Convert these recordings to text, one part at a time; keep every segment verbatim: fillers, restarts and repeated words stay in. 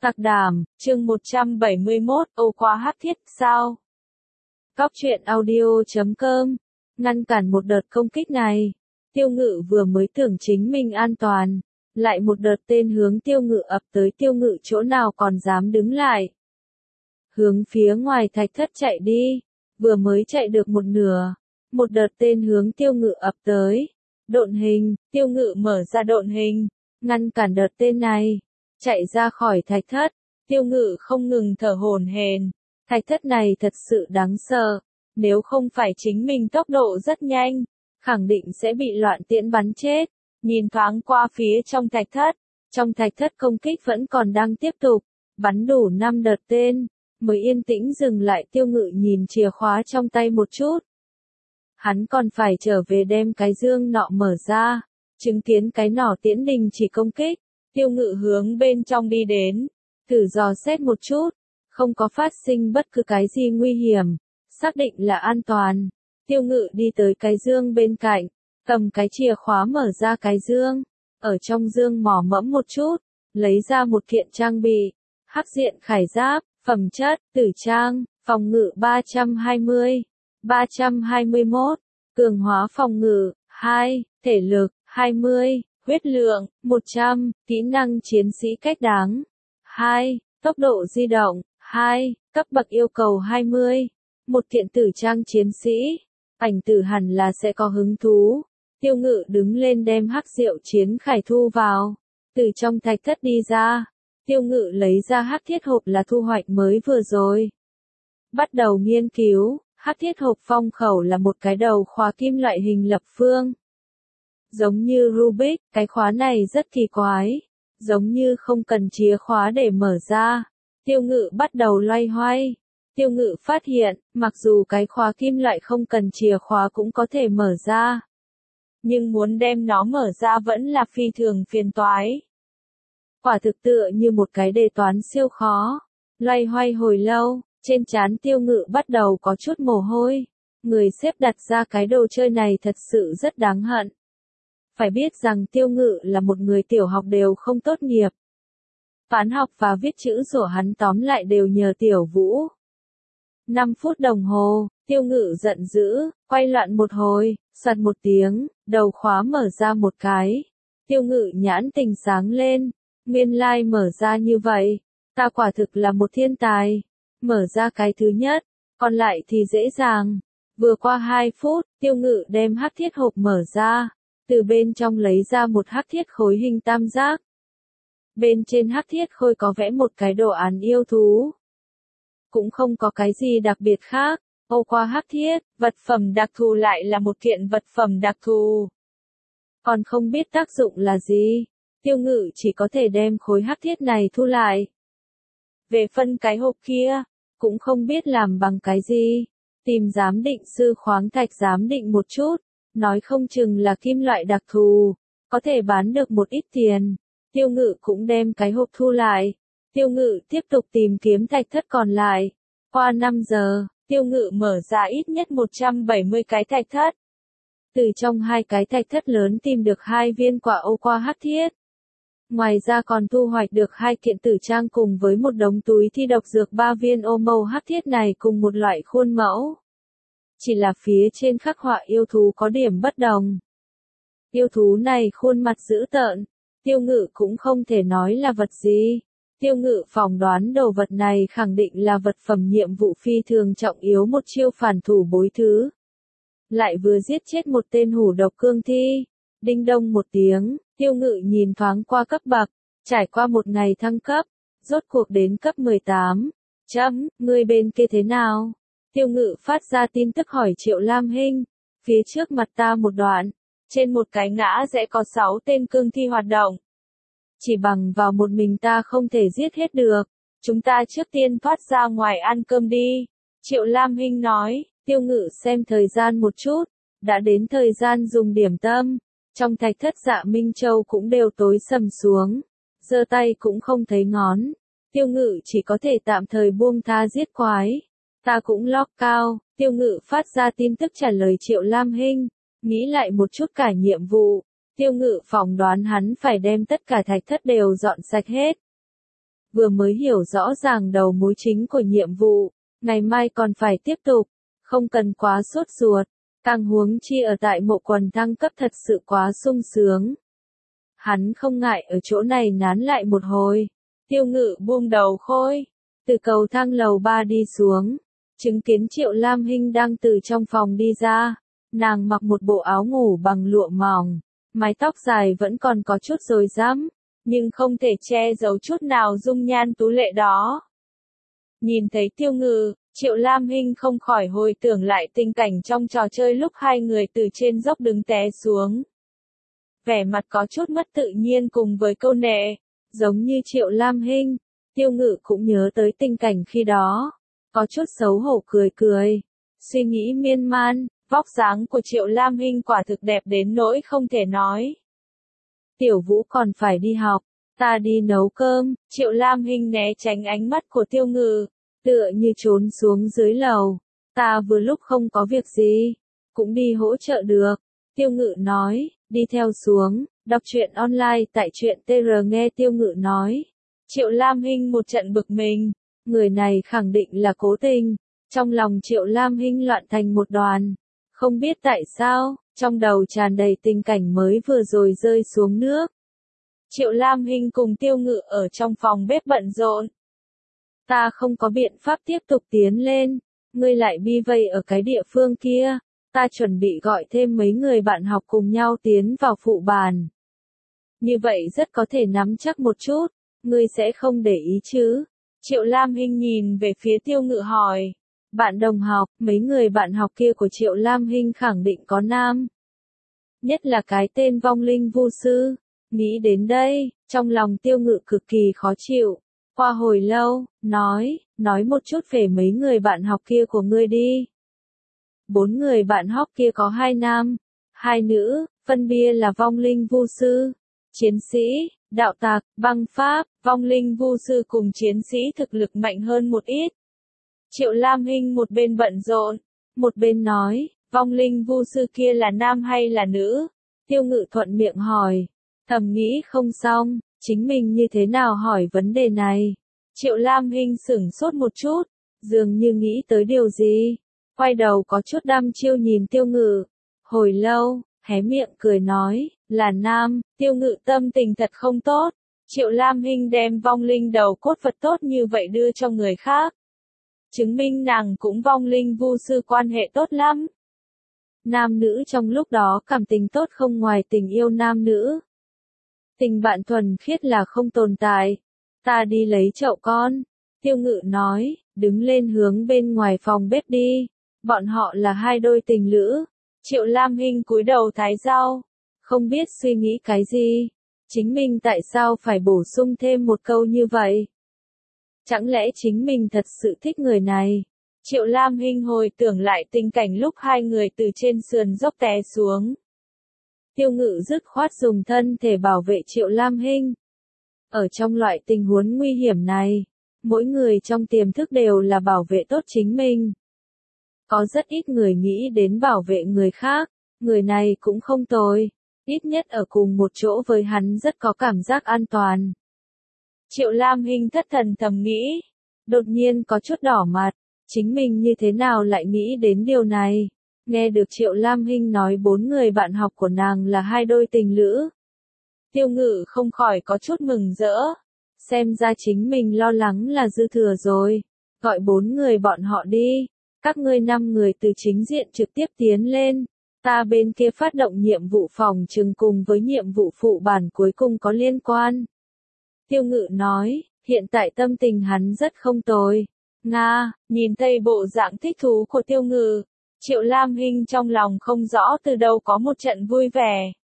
Tạc Đàm, chương một trăm bảy mươi mốt, Âu qua hắc thiết, sao? Cóc truyện audio chấm com, ngăn cản một đợt công kích này. Tiêu Ngự vừa mới tưởng chính mình an toàn, lại một đợt tên hướng Tiêu Ngự ập tới. Tiêu Ngự chỗ nào còn dám đứng lại. Hướng phía ngoài thạch thất chạy đi, vừa mới chạy được một nửa, một đợt tên hướng Tiêu Ngự ập tới. Độn hình, Tiêu Ngự mở ra độn hình, ngăn cản đợt tên này. Chạy ra khỏi thạch thất, Tiêu Ngự không ngừng thở hổn hển. Thạch thất này thật sự đáng sợ, nếu không phải chính mình tốc độ rất nhanh, khẳng định sẽ bị loạn tiễn bắn chết. Nhìn thoáng qua phía trong thạch thất, trong thạch thất công kích vẫn còn đang tiếp tục, bắn đủ năm đợt tên, mới yên tĩnh dừng lại. Tiêu Ngự nhìn chìa khóa trong tay một chút. Hắn còn phải trở về đem cái dương nọ mở ra, chứng kiến cái nỏ tiễn đình chỉ công kích. Tiêu Ngự hướng bên trong đi đến, thử dò xét một chút, không có phát sinh bất cứ cái gì nguy hiểm, xác định là an toàn. Tiêu Ngự đi tới cái dương bên cạnh, cầm cái chìa khóa mở ra cái dương, ở trong dương mò mẫm một chút, lấy ra một kiện trang bị, hắc diện khải giáp, phẩm chất, tử trang, phòng ngự ba trăm hai mươi, ba trăm hai mươi mốt, cường hóa phòng ngự, hai, thể lực, hai mươi. Huyết lượng, một trăm, kỹ năng chiến sĩ cách đáng, hai, tốc độ di động, hai, cấp bậc yêu cầu hai mươi, một kiện tử trang chiến sĩ, ảnh tử hẳn là sẽ có hứng thú. Tiêu Ngự đứng lên đem hắc diệu chiến khải thu vào, từ trong thạch thất đi ra, Tiêu Ngự lấy ra hắc thiết hộp là thu hoạch mới vừa rồi. Bắt đầu nghiên cứu, hắc thiết hộp phong khẩu là một cái đầu khóa kim loại hình lập phương. Giống như Rubik, cái khóa này rất kỳ quái, giống như không cần chìa khóa để mở ra. Tiêu Ngự bắt đầu loay hoay. Tiêu Ngự phát hiện, mặc dù cái khóa kim loại không cần chìa khóa cũng có thể mở ra, nhưng muốn đem nó mở ra vẫn là phi thường phiền toái. Quả thực tựa như một cái đề toán siêu khó. Loay hoay hồi lâu, trên trán Tiêu Ngự bắt đầu có chút mồ hôi. Người xếp đặt ra cái đồ chơi này thật sự rất đáng hận. Phải biết rằng Tiêu Ngự là một người tiểu học đều không tốt nghiệp. Toán học và viết chữ sổ hắn tóm lại đều nhờ Tiểu Vũ. năm phút đồng hồ, Tiêu Ngự giận dữ, quay loạn một hồi, soạt một tiếng, đầu khóa mở ra một cái. Tiêu Ngự nhãn tình sáng lên, nguyên lai mở ra như vậy, ta quả thực là một thiên tài. Mở ra cái thứ nhất, còn lại thì dễ dàng. Vừa qua hai phút, Tiêu Ngự đem hắc thiết hộp mở ra. Từ bên trong lấy ra một hắc thiết khối hình tam giác. Bên trên hắc thiết khối có vẽ một cái đồ án yêu thú. Cũng không có cái gì đặc biệt khác. Âu qua hắc thiết, vật phẩm đặc thù lại là một kiện vật phẩm đặc thù. Còn không biết tác dụng là gì. Tiêu Ngự chỉ có thể đem khối hắc thiết này thu lại. Về phân cái hộp kia, cũng không biết làm bằng cái gì. Tìm giám định sư khoáng thạch giám định một chút. Nói không chừng là kim loại đặc thù, có thể bán được một ít tiền. Tiêu Ngự cũng đem cái hộp thu lại. Tiêu Ngự tiếp tục tìm kiếm thạch thất còn lại. Qua năm giờ, Tiêu Ngự mở ra ít nhất một trăm bảy mươi cái thạch thất. Từ trong hai cái thạch thất lớn tìm được hai viên quả Âu qua hắc thiết. Ngoài ra còn thu hoạch được hai kiện tử trang cùng với một đống túi thi độc dược. Ba viên ô mâu hắc thiết này cùng một loại khuôn mẫu. Chỉ là phía trên khắc họa yêu thú có điểm bất đồng. Yêu thú này khuôn mặt dữ tợn, Tiêu Ngự cũng không thể nói là vật gì. Tiêu Ngự phỏng đoán đồ vật này khẳng định là vật phẩm nhiệm vụ phi thường trọng yếu, một chiêu phản thủ bối thứ. Lại vừa giết chết một tên hủ độc cương thi. Đinh đông một tiếng, Tiêu Ngự nhìn thoáng qua cấp bậc, trải qua một ngày thăng cấp, rốt cuộc đến cấp mười tám. Chấm, người bên kia thế nào? Tiêu Ngự phát ra tin tức hỏi Triệu Lam Hinh. Phía trước mặt ta một đoạn, trên một cái ngã rẽ có sáu tên cương thi hoạt động. Chỉ bằng vào một mình ta không thể giết hết được. Chúng ta trước tiên thoát ra ngoài ăn cơm đi. Triệu Lam Hinh nói. Tiêu Ngự xem thời gian một chút, đã đến thời gian dùng điểm tâm. Trong thạch thất Dạ Minh Châu cũng đều tối sầm xuống, giơ tay cũng không thấy ngón. Tiêu Ngự chỉ có thể tạm thời buông tha giết quái. Ta cũng lock cao. Tiêu Ngự phát ra tin tức trả lời Triệu Lam Hinh. Nghĩ lại một chút cả nhiệm vụ. Tiêu Ngự phỏng đoán hắn phải đem tất cả thạch thất đều dọn sạch hết. vừa mới hiểu rõ ràng đầu mối chính của nhiệm vụ, ngày mai còn phải tiếp tục, không cần quá sốt ruột, càng huống chi ở tại mộ quần thăng cấp thật sự quá sung sướng. Hắn không ngại ở chỗ này nán lại một hồi. Tiêu Ngự buông đầu khôi, từ cầu thang lầu ba đi xuống, chứng kiến Triệu Lam Hinh đang từ trong phòng đi ra, nàng mặc một bộ áo ngủ bằng lụa mỏng, mái tóc dài vẫn còn có chút rối rắm, nhưng không thể che giấu chút nào dung nhan tú lệ đó. Nhìn thấy Tiêu Ngự, Triệu Lam Hinh không khỏi hồi tưởng lại tình cảnh trong trò chơi lúc hai người từ trên dốc đứng té xuống. Vẻ mặt có chút mất tự nhiên cùng với câu nệ, giống như Triệu Lam Hinh, Tiêu Ngự cũng nhớ tới tình cảnh khi đó, có chút xấu hổ cười cười, suy nghĩ miên man, vóc dáng của Triệu Lam Hinh quả thực đẹp đến nỗi không thể nói. Tiểu Vũ còn phải đi học, ta đi nấu cơm. Triệu Lam Hinh né tránh ánh mắt của Tiêu Ngự, tựa như trốn xuống dưới lầu, ta vừa lúc không có việc gì, cũng đi hỗ trợ được. Tiêu Ngự nói, đi theo xuống, đọc truyện online tại truyện tê rờ. Nghe Tiêu Ngự nói, Triệu Lam Hinh một trận bực mình, người này khẳng định là cố tình. Trong lòng Triệu Lam Hinh loạn thành một đoàn, không biết tại sao, trong đầu tràn đầy tình cảnh mới vừa rồi rơi xuống nước. Triệu Lam Hinh cùng Tiêu Ngự ở trong phòng bếp bận rộn. Ta không có biện pháp tiếp tục tiến lên, ngươi lại bi vây ở cái địa phương kia, ta chuẩn bị gọi thêm mấy người bạn học cùng nhau tiến vào phụ bàn. Như vậy rất có thể nắm chắc một chút, ngươi sẽ không để ý chứ? Triệu Lam Hinh nhìn về phía Tiêu Ngự hỏi. Bạn đồng học, mấy người bạn học kia của Triệu Lam Hinh khẳng định có nam. Nhất là cái tên vong linh vu sư. Nghĩ đến đây, trong lòng Tiêu Ngự cực kỳ khó chịu. Qua hồi lâu, nói, nói một chút về mấy người bạn học kia của ngươi đi. Bốn người bạn học kia có hai nam, hai nữ, phân biệt là vong linh vu sư, chiến sĩ, đạo tặc, băng pháp. Vong linh vu sư cùng chiến sĩ thực lực mạnh hơn một ít. Triệu Lam Hinh một bên bận rộn, một bên nói, vong linh vu sư kia là nam hay là nữ? Tiêu Ngự thuận miệng hỏi, thầm nghĩ không xong, chính mình như thế nào hỏi vấn đề này? Triệu Lam Hinh sửng sốt một chút, dường như nghĩ tới điều gì, quay đầu có chút đăm chiêu nhìn Tiêu Ngự, hồi lâu, hé miệng cười nói, là nam. Tiêu Ngự tâm tình thật không tốt, Triệu Lam Hinh đem vong linh đầu cốt vật tốt như vậy đưa cho người khác. Chứng minh nàng cũng vong linh vu sư quan hệ tốt lắm. Nam nữ trong lúc đó cảm tình tốt không ngoài tình yêu nam nữ. Tình bạn thuần khiết là không tồn tại. Ta đi lấy chậu con. Tiêu Ngự nói, đứng lên hướng bên ngoài phòng bếp đi. Bọn họ là hai đôi tình lữ. Triệu Lam Hinh cúi đầu thái rau, không biết suy nghĩ cái gì. Chính mình tại sao phải bổ sung thêm một câu như vậy? Chẳng lẽ chính mình thật sự thích người này? Triệu Lam Hinh hồi tưởng lại tình cảnh lúc hai người từ trên sườn dốc té xuống. Tiêu Ngự dứt khoát dùng thân thể bảo vệ Triệu Lam Hinh. Ở trong loại tình huống nguy hiểm này, mỗi người trong tiềm thức đều là bảo vệ tốt chính mình. Có rất ít người nghĩ đến bảo vệ người khác, người này cũng không tồi, ít nhất ở cùng một chỗ với hắn rất có cảm giác an toàn. Triệu Lam Hinh thất thần thầm nghĩ, đột nhiên có chút đỏ mặt, chính mình như thế nào lại nghĩ đến điều này. Nghe được Triệu Lam Hinh nói bốn người bạn học của nàng là hai đôi tình lữ. Tiêu Ngự không khỏi có chút mừng rỡ, xem ra chính mình lo lắng là dư thừa rồi, gọi bốn người bọn họ đi, các ngươi năm người từ chính diện trực tiếp tiến lên, ta bên kia phát động nhiệm vụ phòng trừng cùng với nhiệm vụ phụ bản cuối cùng có liên quan. Tiêu Ngự nói, hiện tại tâm tình hắn rất không tồi. Nga, nhìn thấy bộ dạng thích thú của Tiêu Ngự, Triệu Lam Hinh trong lòng không rõ từ đâu có một trận vui vẻ.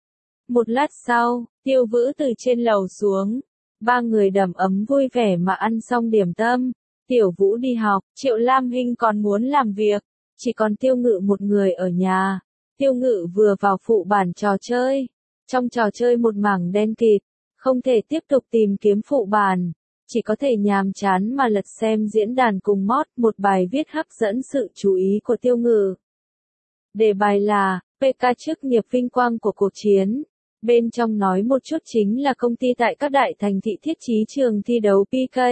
Một lát sau, Tiêu Vữ từ trên lầu xuống, ba người đầm ấm vui vẻ mà ăn xong điểm tâm. Tiểu Vũ đi học, Triệu Lam Hinh còn muốn làm việc, chỉ còn Tiêu Ngự một người ở nhà. Tiêu Ngự vừa vào phụ bản trò chơi, trong trò chơi một mảng đen kịt, không thể tiếp tục tìm kiếm phụ bản, chỉ có thể nhàm chán mà lật xem diễn đàn cùng mod. Một bài viết hấp dẫn sự chú ý của Tiêu Ngự. Đề bài là, pê ca chức nghiệp vinh quang của cuộc chiến. Bên trong nói một chút chính là công ty tại các đại thành thị thiết trí trường thi đấu pê ca.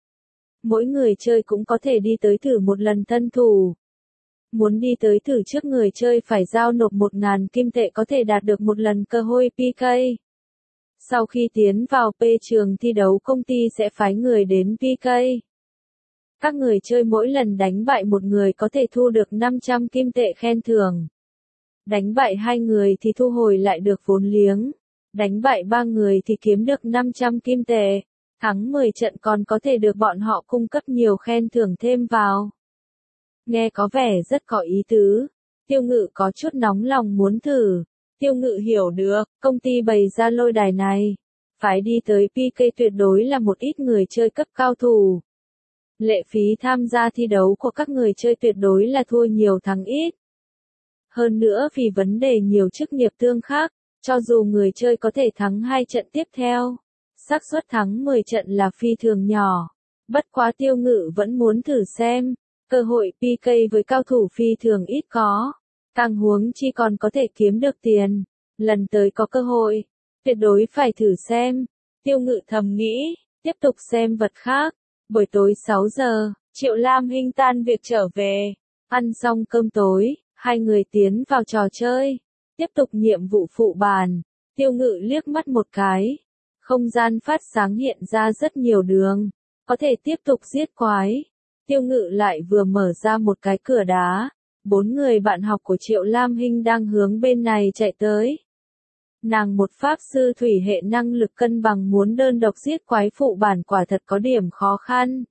Mỗi người chơi cũng có thể đi tới thử một lần tân thủ. Muốn đi tới thử trước người chơi phải giao nộp một nghìn kim tệ có thể đạt được một lần cơ hội pê ca. Sau khi tiến vào P trường thi đấu công ty sẽ phái người đến pê ca. Các người chơi mỗi lần đánh bại một người có thể thu được năm trăm kim tệ khen thưởng. Đánh bại hai người thì thu hồi lại được vốn liếng. Đánh bại ba người thì kiếm được năm trăm kim tệ. Thắng mười trận còn có thể được bọn họ cung cấp nhiều khen thưởng thêm vào. Nghe có vẻ rất có ý tứ. Tiêu Ngự có chút nóng lòng muốn thử. Tiêu Ngự hiểu được, công ty bày ra lôi đài này. Phải đi tới pê ca tuyệt đối là một ít người chơi cấp cao thủ. Lệ phí tham gia thi đấu của các người chơi tuyệt đối là thua nhiều thắng ít. Hơn nữa vì vấn đề nhiều chức nghiệp tương khác, cho dù người chơi có thể thắng hai trận tiếp theo, xác suất thắng mười trận là phi thường nhỏ. Bất quá Tiêu Ngự vẫn muốn thử xem, cơ hội pê ca với cao thủ phi thường ít có. Càng huống chi còn có thể kiếm được tiền, lần tới có cơ hội, tuyệt đối phải thử xem. Tiêu Ngự thầm nghĩ, tiếp tục xem vật khác. Buổi tối sáu giờ, Triệu Lam Hinh tan việc trở về, ăn xong cơm tối, hai người tiến vào trò chơi, tiếp tục nhiệm vụ phụ bàn. Tiêu Ngự liếc mắt một cái, không gian phát sáng hiện ra rất nhiều đường, có thể tiếp tục giết quái. Tiêu Ngự lại vừa mở ra một cái cửa đá, bốn người bạn học của Triệu Lam Hinh đang hướng bên này chạy tới. Nàng một pháp sư thủy hệ năng lực cân bằng muốn đơn độc giết quái phụ bản quả thật có điểm khó khăn.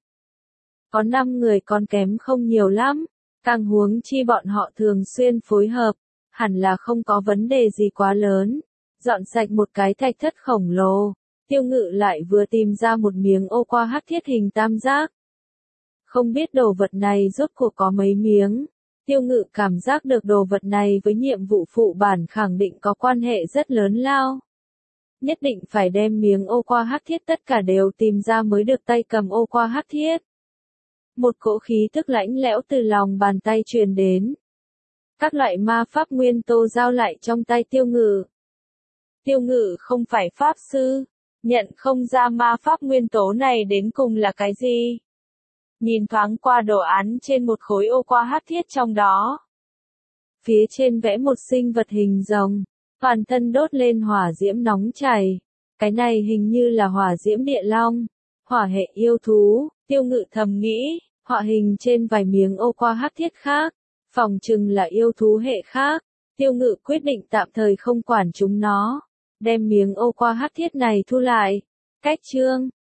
Có năm người còn kém không nhiều lắm, càng huống chi bọn họ thường xuyên phối hợp, hẳn là không có vấn đề gì quá lớn. Dọn sạch một cái thạch thất khổng lồ, Tiêu Ngự lại vừa tìm ra một miếng ô qua hắc thiết hình tam giác. Không biết đồ vật này rốt cuộc có mấy miếng. Tiêu Ngự cảm giác được đồ vật này với nhiệm vụ phụ bản khẳng định có quan hệ rất lớn lao. Nhất định phải đem miếng ô qua hắc thiết tất cả đều tìm ra mới được tay cầm ô qua hắc thiết. Một cỗ khí tức lãnh lẽo từ lòng bàn tay truyền đến. Các loại ma pháp nguyên tố giao lại trong tay Tiêu Ngự. Tiêu Ngự không phải pháp sư, nhận không ra ma pháp nguyên tố này đến cùng là cái gì. Nhìn thoáng qua đồ án trên một khối ô qua hắc thiết trong đó. Phía trên vẽ một sinh vật hình rồng, toàn thân đốt lên hỏa diễm nóng chảy. Cái này hình như là hỏa diễm địa long, hỏa hệ yêu thú. Tiêu Ngự thầm nghĩ, họa hình trên vài miếng ô qua hắc thiết khác, phòng chừng là yêu thú hệ khác. Tiêu Ngự quyết định tạm thời không quản chúng nó, đem miếng ô qua hắc thiết này thu lại. Cách chương